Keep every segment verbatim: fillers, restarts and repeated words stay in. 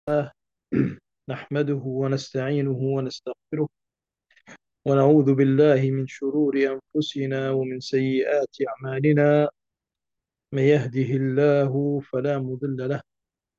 نحمده ونستعينه ونستغفره ونعوذ بالله من شرور أنفسنا ومن سيئات أعمالنا. من يهده الله فلا مضل له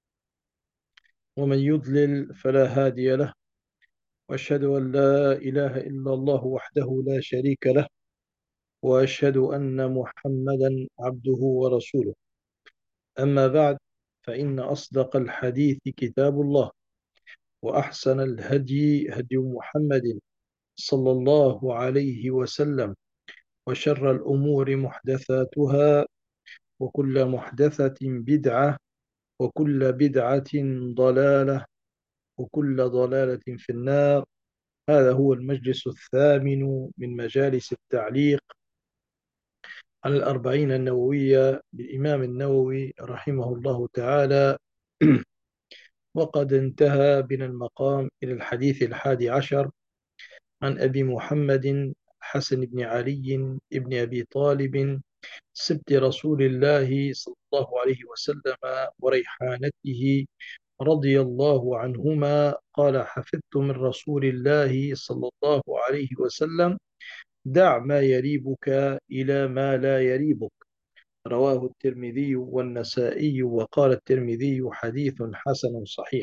ومن يضلل فلا هادي له، وأشهد أن لا إله إلا الله وحده لا شريك له، وأشهد أن محمدا عبده ورسوله. أما بعد، فإن أصدق الحديث كتاب الله، وأحسن الهدي هدي محمد صلى الله عليه وسلم، وشر الأمور محدثاتها، وكل محدثة بدعة، وكل بدعة ضلالة، وكل ضلالة في النار. هذا هو المجلس الثامن من مجالس التعليق على الأربعين النووية للإمام النووي رحمه الله تعالى. وقد انتهى بنا المقام إلى الحديث الحادي عشر عن أبي محمد حسن بن علي بن أبي طالب سبط رسول الله صلى الله عليه وسلم وريحانته رضي الله عنهما قال: حفظت من رسول الله صلى الله عليه وسلم: دع ما يريبك إلى ما لا يريبك. رواه الترمذي والنسائي، وقال الترمذي: حديث حسن صحيح.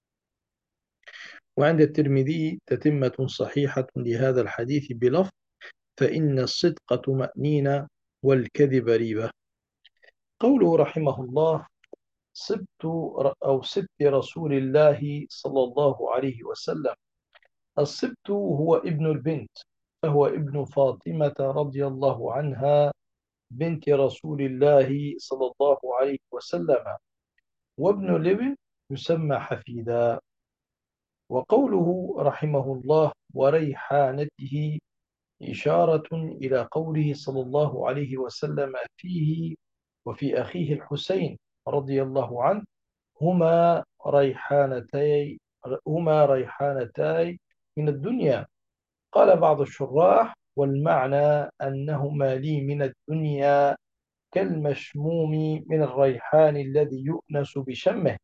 وعند الترمذي تتمة صحيحة لهذا الحديث بلفظ: فإن الصدق طمأنينة والكذب ريبة. قوله رحمه الله: سبت أو سبت رسول الله صلى الله عليه وسلم. السبت هو ابن البنت، فهو ابن فاطمة رضي الله عنها بنت رسول الله صلى الله عليه وسلم، وابن الابن يسمى حفيدا. وقوله رحمه الله وريحانته إشارة إلى قوله صلى الله عليه وسلم فيه وفي أخيه الحسين رضي الله عنه: هما ريحانتي هما ريحانتاي من الدنيا. قال بعض الشراح: والمعنى أنهما لي من الدنيا كالمشموم من الريحان الذي يؤنس بشمه.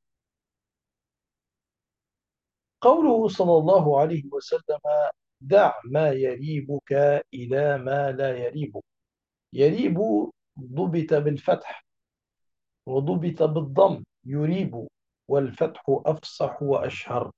قوله صلى الله عليه وسلم: دع ما يريبك إلى ما لا يريبك. يريب ضبط بالفتح، وضبط بالضم يريب، والفتح أفصح وأشهر.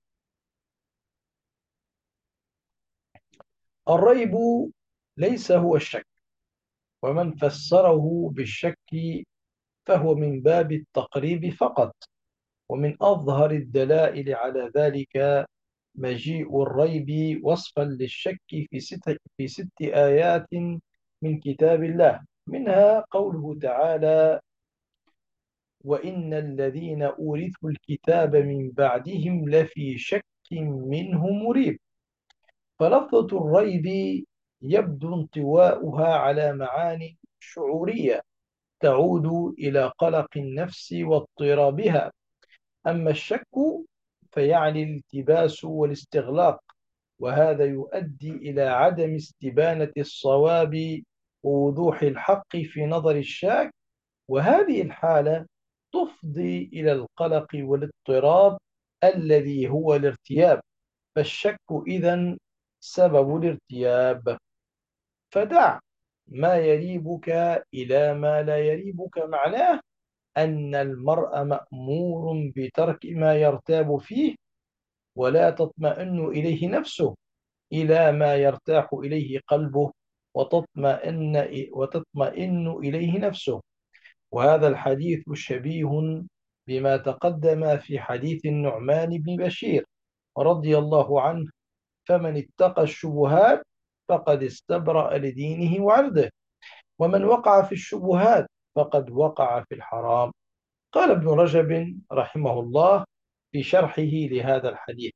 الريب ليس هو الشك، ومن فسره بالشك فهو من باب التقريب فقط. ومن أظهر الدلائل على ذلك مجيء الريب وصفا للشك في ست, في ست آيات من كتاب الله، منها قوله تعالى: وإن الذين أورثوا الكتاب من بعدهم لفي شك منه مريب. فلفظة الريب يبدو انطواؤها على معاني شعورية تعود إلى قلق النفس واضطرابها. أما الشك فيعني الالتباس والاستغلاق، وهذا يؤدي إلى عدم استبانة الصواب ووضوح الحق في نظر الشاك، وهذه الحالة تفضي إلى القلق والاضطراب الذي هو الارتياب. فالشك إذن سبب الارتياب. فدع ما يريبك إلى ما لا يريبك معناه أن المرء مأمور بترك ما يرتاب فيه، ولا تطمئن إليه نفسه إلى ما يرتاح إليه قلبه وتطمئن وتطمئن إليه نفسه. وهذا الحديث شبيه بما تقدم في حديث النعمان بن بشير رضي الله عنه: فمن اتقى الشبهات فقد استبرأ لدينه وعرضه، ومن وقع في الشبهات فقد وقع في الحرام. قال ابن رجب رحمه الله في شرحه لهذا الحديث: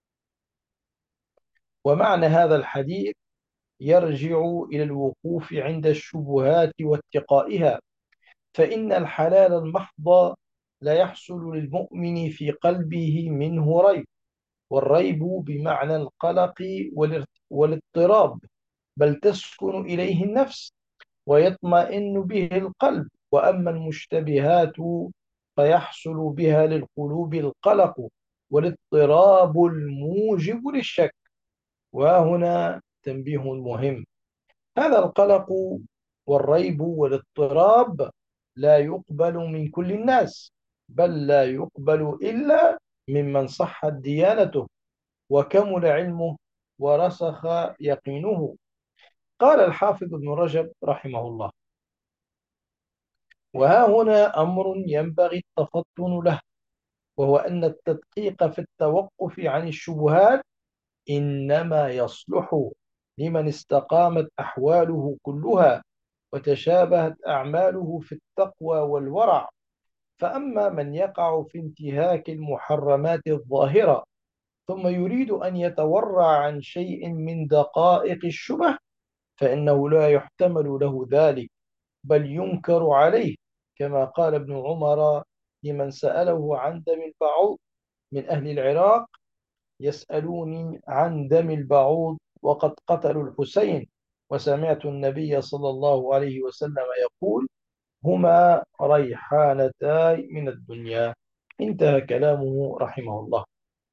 ومعنى هذا الحديث يرجع إلى الوقوف عند الشبهات واتقائها، فإن الحلال المحض لا يحصل للمؤمن في قلبه منه ريب، والريب بمعنى القلق والاضطراب، بل تسكن إليه النفس ويطمئن به القلب. وأما المشتبهات فيحصل بها للقلوب القلق والاضطراب الموجب للشك. وهنا تنبيه مهم: هذا القلق والريب والاضطراب لا يقبل من كل الناس، بل لا يقبل إلا ممن صحت ديانته وكمل علمه ورسخ يقينه. قال الحافظ ابن رجب رحمه الله: وها هنا أمر ينبغي التفطن له، وهو أن التدقيق في التوقف عن الشبهات إنما يصلح لمن استقامت أحواله كلها وتشابهت أعماله في التقوى والورع. فأما من يقع في انتهاك المحرمات الظاهرة ثم يريد أن يتورع عن شيء من دقائق الشبه، فإنه لا يحتمل له ذلك، بل ينكر عليه، كما قال ابن عمر لمن سأله عن دم البعوض من أهل العراق: يسألوني عن دم البعوض وقد قتلوا الحسين، وسمعت النبي صلى الله عليه وسلم يقول: هما ريحانتاي من الدنيا. انتهى كلامه رحمه الله.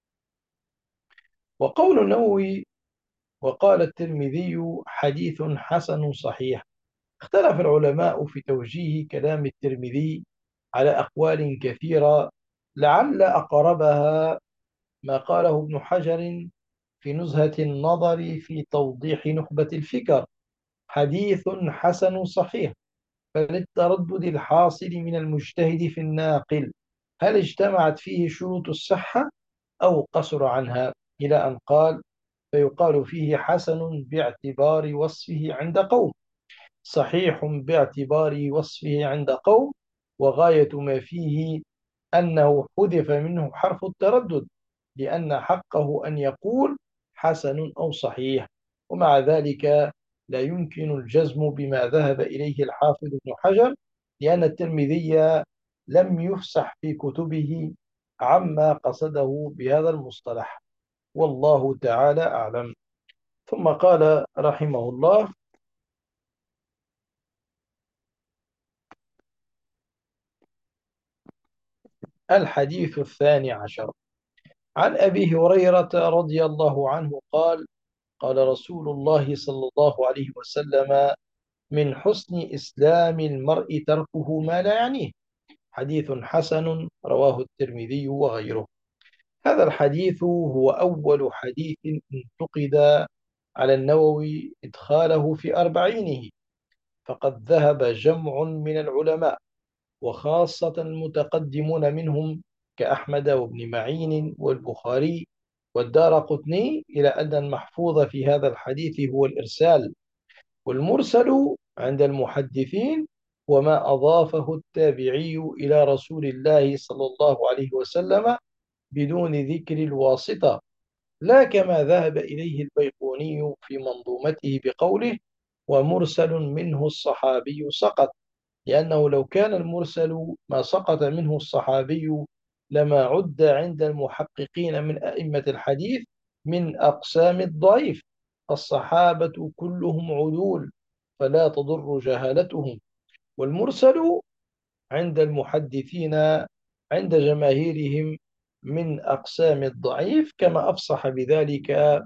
وقول النووي: وقال الترمذي حديث حسن صحيح. اختلف العلماء في توجيه كلام الترمذي على أقوال كثيرة، لعل أقربها ما قاله ابن حجر في نزهة النظر في توضيح نخبة الفكر: حديث حسن صحيح. فللتردد الحاصل من المجتهد في الناقل هل اجتمعت فيه شروط الصحة أو قصر عنها، إلى أن قال: فيقال فيه حسن باعتبار وصفه عند قوم، صحيح باعتبار وصفه عند قوم، وغاية ما فيه أنه حذف منه حرف التردد، لأن حقه أن يقول حسن أو صحيح. ومع ذلك لا يمكن الجزم بما ذهب إليه الحافظ ابن حجر، لأن الترمذي لم يفسح في كتبه عما قصده بهذا المصطلح، والله تعالى أعلم. ثم قال رحمه الله: الحديث الثاني عشر عن أبي هريرة رضي الله عنه قال: قال رسول الله صلى الله عليه وسلم: من حسن إسلام المرء تركه ما لا يعنيه. حديث حسن رواه الترمذي وغيره. هذا الحديث هو أول حديث انتقد على النووي إدخاله في أربعينه، فقد ذهب جمع من العلماء وخاصة المتقدمون منهم كأحمد وابن معين والبخاري والدارقطني إلى أن المحفوظ في هذا الحديث هو الإرسال. والمرسل عند المحدثين وما أضافه التابعي إلى رسول الله صلى الله عليه وسلم بدون ذكر الواسطة، لا كما ذهب إليه البيقوني في منظومته بقوله: ومرسل منه الصحابي سقط، لأنه لو كان المرسل ما سقط منه الصحابي لما عد عند المحققين من أئمة الحديث من أقسام الضعيف. الصحابة كلهم عدول فلا تضر جهالتهم، والمرسل عند المحدثين عند جماهيرهم من أقسام الضعيف، كما أفصح بذلك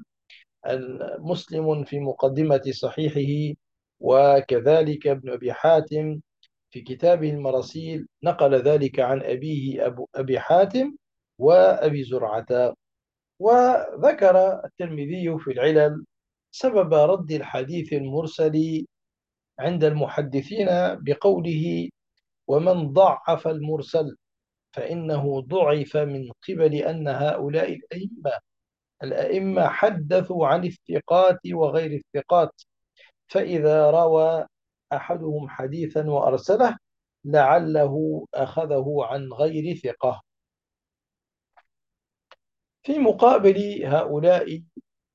مسلم في مقدمة صحيحه، وكذلك ابن أبي حاتم في كتابه المراسيل نقل ذلك عن أبيه أبو أبي حاتم وأبي زرعة. وذكر الترمذي في العلل سبب رد الحديث المرسل عند المحدثين بقوله: ومن ضعف المرسل فإنه ضعف من قبل أن هؤلاء الأئمة الأئمة حدثوا عن الثقات وغير الثقات، فإذا روى أحدهم حديثا وأرسله لعله أخذه عن غير ثقة. في مقابل هؤلاء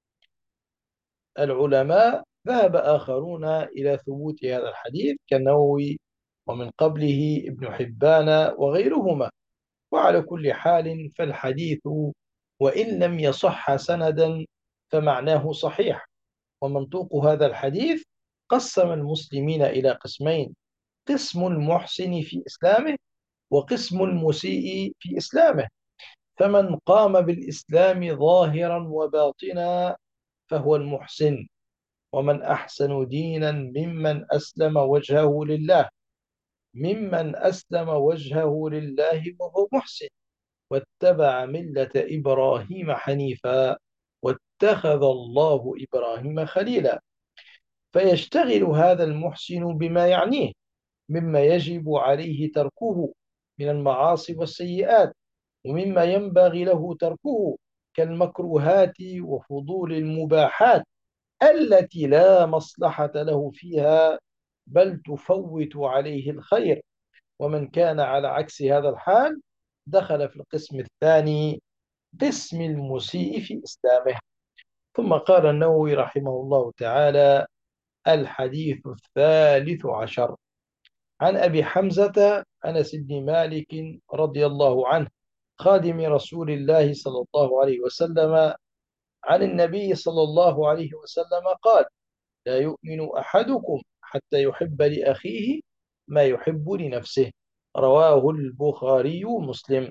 العلماء ذهب آخرون إلى ثبوت هذا الحديث كالنووي ومن قبله ابن حبان وغيرهما. وعلى كل حال فالحديث وإن لم يصح سندا فمعناه صحيح. ومنطوق هذا الحديث: قسم المسلمين إلى قسمين: قسم المحسن في إسلامه وقسم المسيء في إسلامه. فمن قام بالإسلام ظاهرا وباطنا فهو المحسن. ومن أحسن دينا ممن أسلم وجهه لله ممن أسلم وجهه لله وهو محسن واتبع ملة إبراهيم حنيفا واتخذ الله إبراهيم خليلا. فيشتغل هذا المحسن بما يعنيه مما يجب عليه تركه من المعاصي والسيئات، ومما ينبغي له تركه كالمكروهات وفضول المباحات التي لا مصلحة له فيها بل تفوت عليه الخير. ومن كان على عكس هذا الحال دخل في القسم الثاني، قسم المسيء في إسلامه. ثم قال النووي رحمه الله تعالى: الحديث الثالث عشر عن أبي حمزة أنس بن مالك رضي الله عنه خادم رسول الله صلى الله عليه وسلم عن النبي صلى الله عليه وسلم قال: لا يؤمن أحدكم حتى يحب لأخيه ما يحب لنفسه. رواه البخاري ومسلم.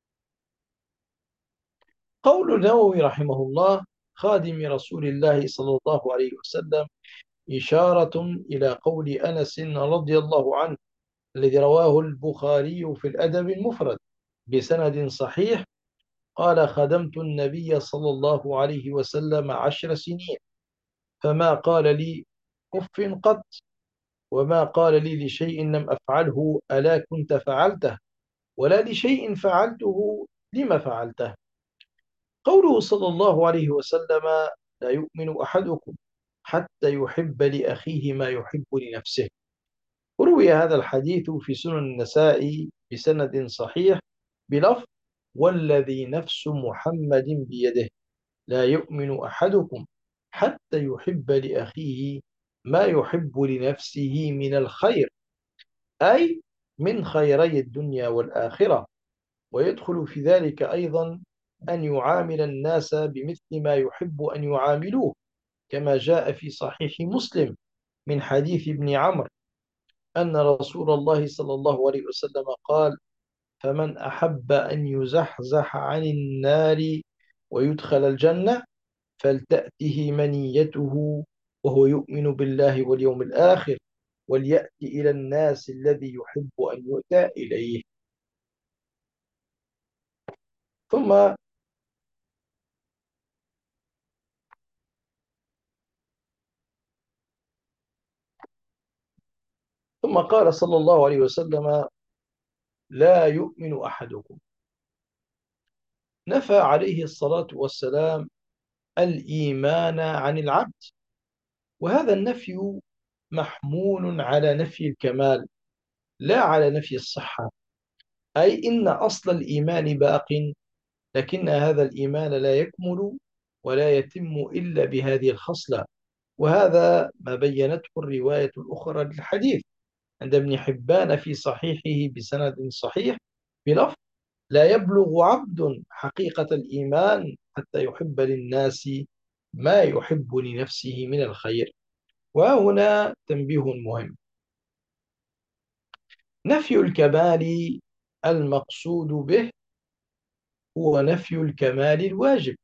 قول النووي رحمه الله خادم رسول الله صلى الله عليه وسلم إشارة إلى قول أنس رضي الله عنه الذي رواه البخاري في الأدب المفرد بسند صحيح قال: خدمت النبي صلى الله عليه وسلم عشر سنين فما قال لي أف قط، وما قال لي لشيء لم أفعله ألا كنت فعلته، ولا لشيء فعلته لم فعلته. قوله صلى الله عليه وسلم: لا يؤمن أحدكم حتى يحب لأخيه ما يحب لنفسه. وروي هذا الحديث في سنن النساء بسند صحيح بلفظ: والذي نفس محمد بيده لا يؤمن أحدكم حتى يحب لأخيه ما يحب لنفسه من الخير، أي من خيري الدنيا والآخرة. ويدخل في ذلك أيضا أن يعامل الناس بمثل ما يحب أن يعاملوه، كما جاء في صحيح مسلم من حديث ابن عمرو أن رسول الله صلى الله عليه وسلم قال: فمن أحب أن يزحزح عن النار ويدخل الجنة فلتأته منيته وهو يؤمن بالله واليوم الآخر وليأتي إلى الناس الذي يحب أن يؤتى إليه. ثم ثم قال صلى الله عليه وسلم: لا يؤمن أحدكم. نفى عليه الصلاة والسلام الإيمان عن العبد، وهذا النفي محمول على نفي الكمال لا على نفي الصحة، أي إن أصل الإيمان باق، لكن هذا الإيمان لا يكمل ولا يتم إلا بهذه الخصلة. وهذا ما بينته الرواية الأخرى للحديث عند ابن حبان في صحيحه بسند صحيح بلفظ: لا يبلغ عبد حقيقة الإيمان حتى يحب للناس ما يحب لنفسه من الخير. وهنا تنبيه مهم: نفي الكمال المقصود به هو نفي الكمال الواجب،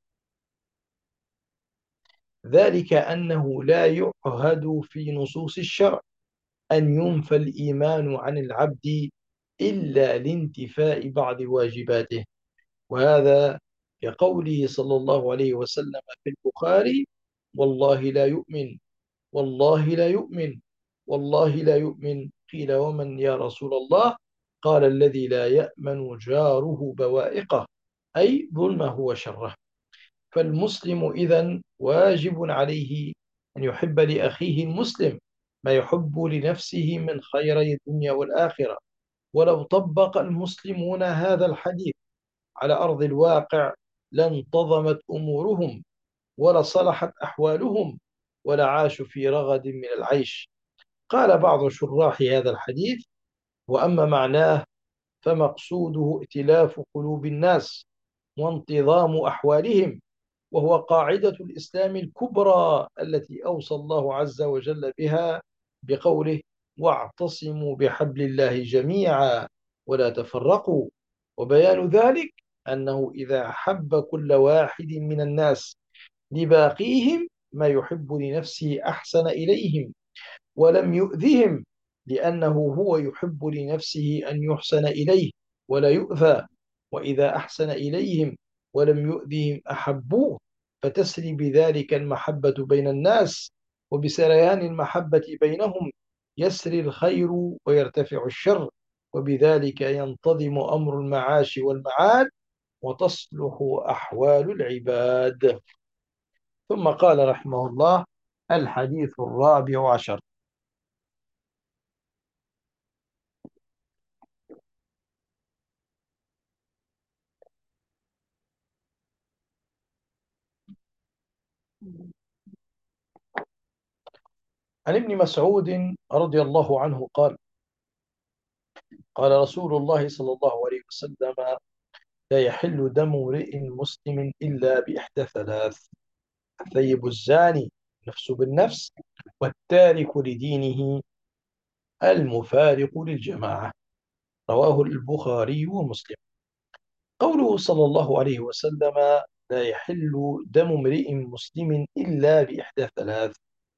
ذلك أنه لا يعهد في نصوص الشرع أن ينفى الإيمان عن العبد إلا لانتفاء بعض واجباته. وهذا كقوله صلى الله عليه وسلم في البخاري: والله لا يؤمن، والله لا يؤمن، والله لا يؤمن. قيل: ومن يا رسول الله؟ قال: الذي لا يأمن جاره بوائقه، أي ظلمه وشره. فالمسلم إذن واجب عليه أن يحب لأخيه المسلم ما يحب لنفسه من خيري الدنيا والآخرة. ولو طبق المسلمون هذا الحديث على أرض الواقع لانتظمت أمورهم ولصلحت أحوالهم ولعاشوا في رغد من العيش. قال بعض شراح هذا الحديث: وأما معناه فمقصوده ائتلاف قلوب الناس وانتظام أحوالهم، وهو قاعدة الإسلام الكبرى التي أوصى الله عز وجل بها بقوله: واعتصموا بحبل الله جميعا ولا تفرقوا. وبيان ذلك أنه إذا أحب كل واحد من الناس لباقيهم ما يحب لنفسه أحسن إليهم ولم يؤذهم، لأنه هو يحب لنفسه أن يحسن إليه ولا يؤذى، وإذا أحسن إليهم ولم يؤذهم أحبوه، فتسري بذلك المحبة بين الناس، وبسريان المحبة بينهم يسري الخير ويرتفع الشر، وبذلك ينتظم أمر المعاش والمعاد وتصلح أحوال العباد. ثم قال رحمه الله: الحديث الرابع عشر. عن ابن مسعود رضي الله عنه قال: قال رسول الله صلى الله عليه وسلم: لا يحل دم امرئ مسلم إلا بإحدى ثلاث: الثيب الزاني، نفس بالنفس، والتارك لدينه، المفارق للجماعة. رواه البخاري ومسلم. قوله صلى الله عليه وسلم: لا يحل دم امرئ مسلم إلا بإحدى ثلاث،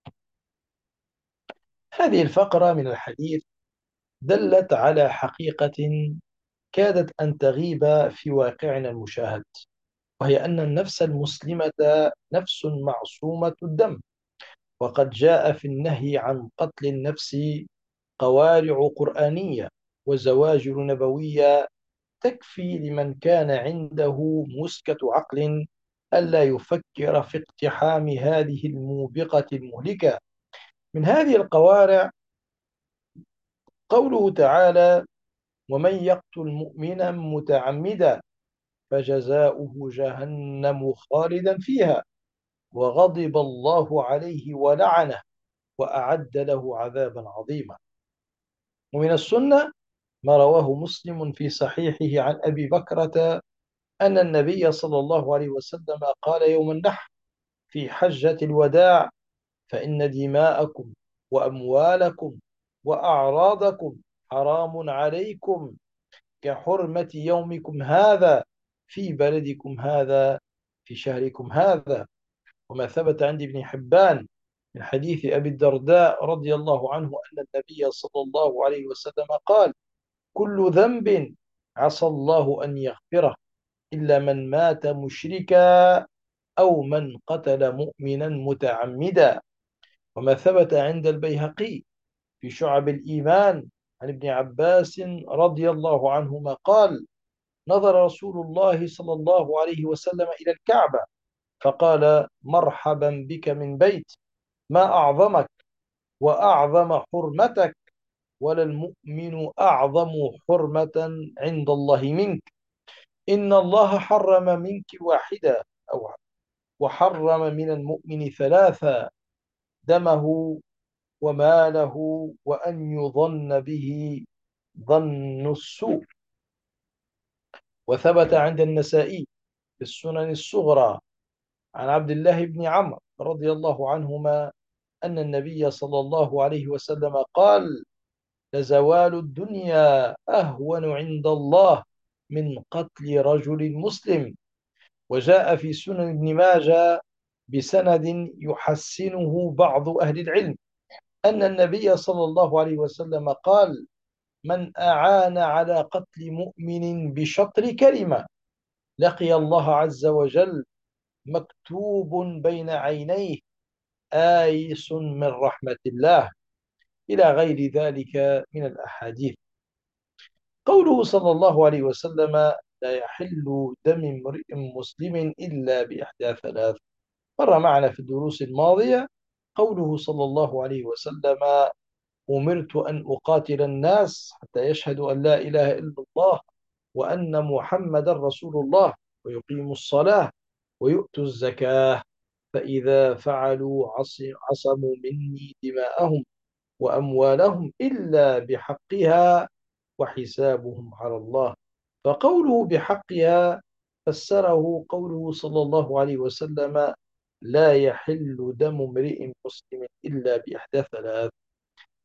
هذه الفقرة من الحديث دلت على حقيقة كادت أن تغيب في واقعنا المشاهد، وهي أن النفس المسلمة نفس معصومة الدم، وقد جاء في النهي عن قتل النفس قوارع قرآنية وزواجر نبوية تكفي لمن كان عنده مسكة عقل ألا يفكر في اقتحام هذه الموبقة المهلكة. من هذه القوارع قوله تعالى: ومن يقتل مؤمنا متعمدا فجزاؤه جهنم خالدا فيها وغضب الله عليه ولعنه وأعد له عذابا عظيما. ومن السنة ما رواه مسلم في صحيحه عن أبي بكرة أن النبي صلى الله عليه وسلم قال يوم النحر في حجة الوداع: فإن دماءكم وأموالكم وأعراضكم حرام عليكم كحرمة يومكم هذا في بلدكم هذا في شهركم هذا. وما ثبت عند ابن حبان من حديث أبي الدرداء رضي الله عنه أن النبي صلى الله عليه وسلم قال: كل ذنب عسى الله أن يغفره إلا من مات مشركا أو من قتل مؤمنا متعمدا. وما ثبت عند البيهقي في شعب الإيمان عن ابن عباس رضي الله عنهما قال: نظر رسول الله صلى الله عليه وسلم إلى الكعبة فقال: مرحبا بك من بيت ما أعظمك وأعظم حرمتك، ولا المؤمن أعظم حرمة عند الله منك، إن الله حرم منك واحدة أو وحرم من المؤمن ثلاثة: دمه وماله وأن يظن به ظن السوء. وثبت عند النسائي في السنن الصغرى عن عبد الله بن عمرو رضي الله عنهما أن النبي صلى الله عليه وسلم قال: لزوال الدنيا أهون عند الله من قتل رجل مسلم. وجاء في سنن ابن ماجه بسند يحسنه بعض أهل العلم أن النبي صلى الله عليه وسلم قال: من أعان على قتل مؤمن بشطر كلمة لقي الله عز وجل مكتوب بين عينيه آيس من رحمة الله، إلى غير ذلك من الأحاديث. قوله صلى الله عليه وسلم: لا يحل دم امرئ مسلم إلا بإحدى ثلاث، مر معنا في الدروس الماضية قوله صلى الله عليه وسلم: أمرت أن أقاتل الناس حتى يشهدوا أن لا إله إلا الله وأن محمد رسول الله ويقيموا الصلاة ويؤتوا الزكاة، فإذا فعلوا عصموا مني دماءهم وأموالهم إلا بحقها وحسابهم على الله. فقوله بحقها فسره قوله صلى الله عليه وسلم: لا يحل دم امرئ مسلم إلا بإحدى ثلاث: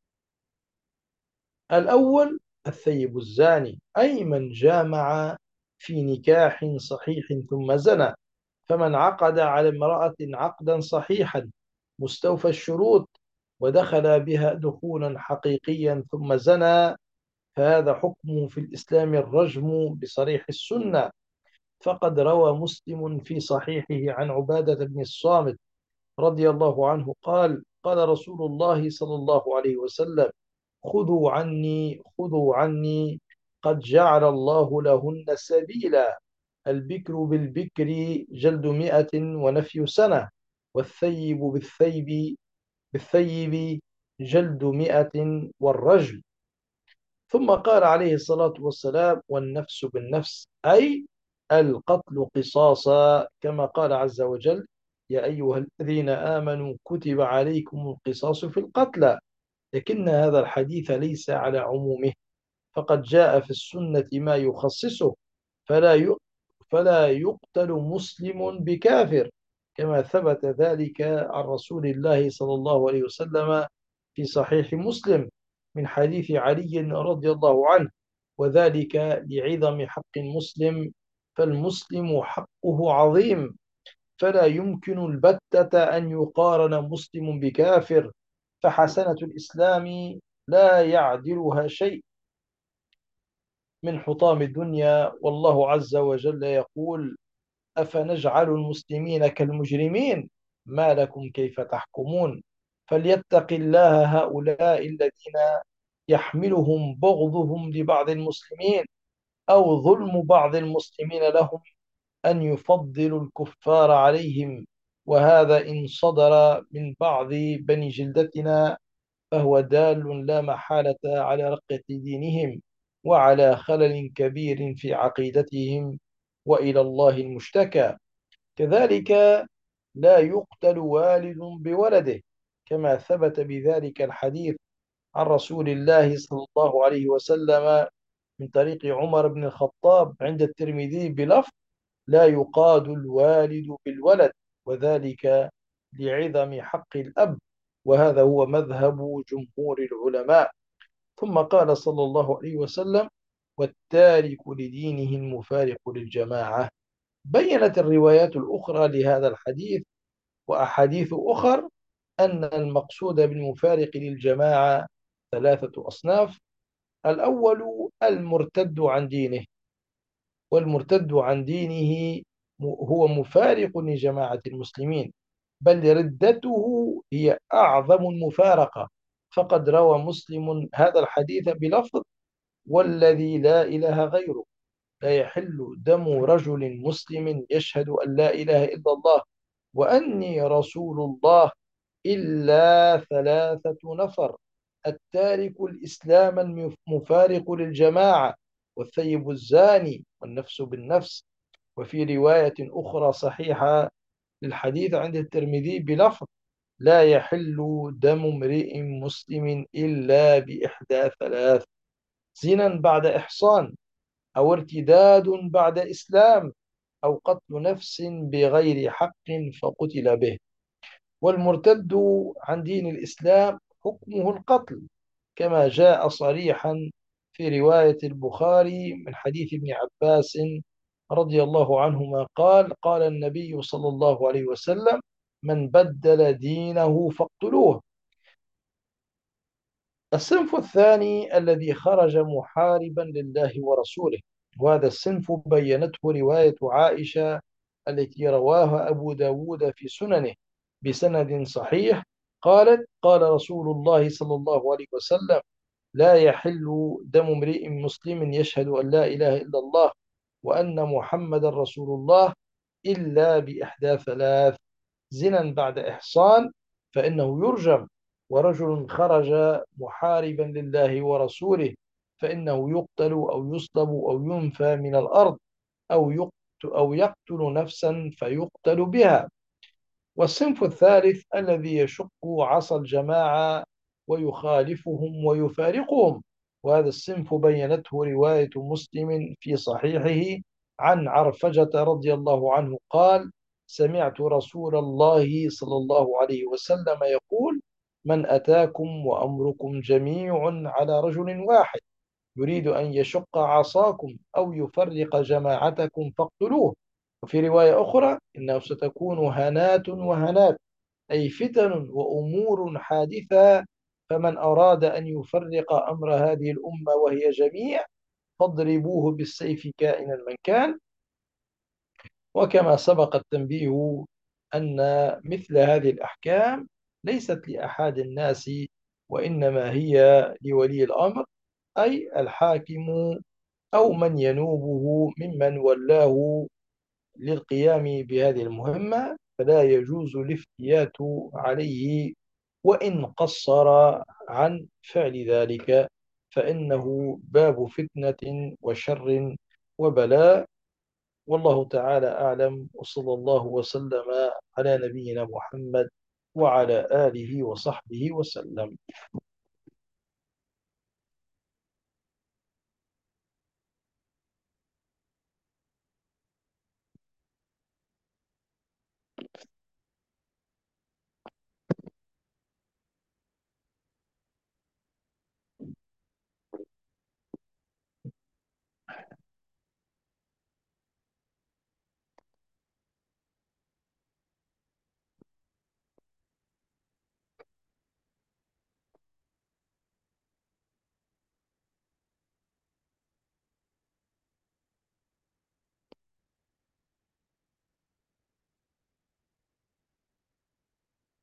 الأول الثيب الزاني، أي من جامع في نكاح صحيح ثم زنى، فمن عقد على امرأة عقدا صحيحا مستوفى الشروط ودخل بها دخولا حقيقيا ثم زنى، فهذا حكمه في الإسلام الرجم بصريح السنة. فقد روى مسلم في صحيحه عن عبادة بن الصامت رضي الله عنه قال: قال رسول الله صلى الله عليه وسلم: خذوا عني خذوا عني قد جعل الله لهن سبيلا، البكر بالبكر جلد مئة ونفي سنة، والثيب بالثيب بالثيب جلد مئة والرجل. ثم قال عليه الصلاة والسلام: والنفس بالنفس، أي القتل قصاصا، كما قال عز وجل: يا أيها الذين آمنوا كتب عليكم القصاص في القتلى. لكن هذا الحديث ليس على عمومه، فقد جاء في السنة ما يخصصه، فلا فلا يقتل مسلم بكافر، كما ثبت ذلك عن رسول الله صلى الله عليه وسلم في صحيح مسلم من حديث علي رضي الله عنه: وذلك لعظم حق المسلم، فالمسلم حقه عظيم، فلا يمكن البتة أن يقارن مسلم بكافر، فحسنة الإسلام لا يعدلها شيء من حطام الدنيا. والله عز وجل يقول: أفنجعل المسلمين كالمجرمين ما لكم كيف تحكمون. فليتق الله هؤلاء الذين يحملهم بغضهم لبعض المسلمين أو ظلم بعض المسلمين لهم أن يفضلوا الكفار عليهم، وهذا إن صدر من بعض بني جلدتنا فهو دال لا محالة على رقة دينهم وعلى خلل كبير في عقيدتهم، وإلى الله المشتكى. كذلك لا يقتل والد بولده، كما ثبت بذلك الحديث عن رسول الله صلى الله عليه وسلم من طريق عمر بن الخطاب عند الترمذي بلفظ: لا يقاد الوالد بالولد، وذلك لعظم حق الأب، وهذا هو مذهب جمهور العلماء. ثم قال صلى الله عليه وسلم: والتارك لدينه المفارق للجماعة. بينت الروايات الأخرى لهذا الحديث وأحاديث أخر أن المقصود بالمفارق للجماعة ثلاثة أصناف: الأول المرتد عن دينه، والمرتد عن دينه هو مفارق لجماعة المسلمين، بل ردته هي أعظم المفارقة. فقد روى مسلم هذا الحديث بلفظ: والذي لا إله غيره لا يحل دم رجل مسلم يشهد أن لا إله إلا الله وأني رسول الله إلا ثلاثة نفر: التارك الإسلام المفارق للجماعة، والثيب الزاني، والنفس بالنفس. وفي رواية أخرى صحيحة للحديث عند الترمذي بلفظ: لا يحل دم امرئ مسلم إلا بإحدى ثلاث: زنا بعد إحصان، أو ارتداد بعد إسلام، أو قتل نفس بغير حق فقتل به. والمرتد عن دين الإسلام حكمه القتل، كما جاء صريحا في رواية البخاري من حديث ابن عباس رضي الله عنهما قال: قال النبي صلى الله عليه وسلم: من بدل دينه فاقتلوه. الصنف الثاني الذي خرج محاربا لله ورسوله، وهذا الصنف بينته رواية عائشة التي رواها أبو داود في سننه بسند صحيح، قالت: قال رسول الله صلى الله عليه وسلم: لا يحل دم امرئ مسلم يشهد أن لا إله إلا الله وأن محمد رسول الله إلا بإحدى ثلاث: زنا بعد إحصان فإنه يرجم، ورجل خرج محاربا لله ورسوله فإنه يقتل أو يصلب أو ينفى من الأرض، أو يقتل أو يقتل نفسا فيقتل بها. والصنف الثالث الذي يشق عصا الجماعة ويخالفهم ويفارقهم، وهذا الصنف بينته رواية مسلم في صحيحه عن عرفجة رضي الله عنه قال: سمعت رسول الله صلى الله عليه وسلم يقول: من أتاكم وأمركم جميع على رجل واحد يريد أن يشق عصاكم أو يفرق جماعتكم فاقتلوه. وفي رواية أخرى إنه ستكون هنات وهنات، أي فتن وأمور حادثة، فمن أراد أن يفرق أمر هذه الأمة وهي جميع فاضربوه بالسيف كائنا من كان. وكما سبق التنبيه أن مثل هذه الأحكام ليست لأحد الناس، وإنما هي لولي الأمر، أي الحاكم أو من ينوبه ممن ولاه للقيام بهذه المهمة، فلا يجوز الافتيات عليه وإن قصر عن فعل ذلك، فإنه باب فتنة وشر وبلاء. والله تعالى أعلم، وصلى الله وسلم على نبينا محمد وعلى آله وصحبه وسلم.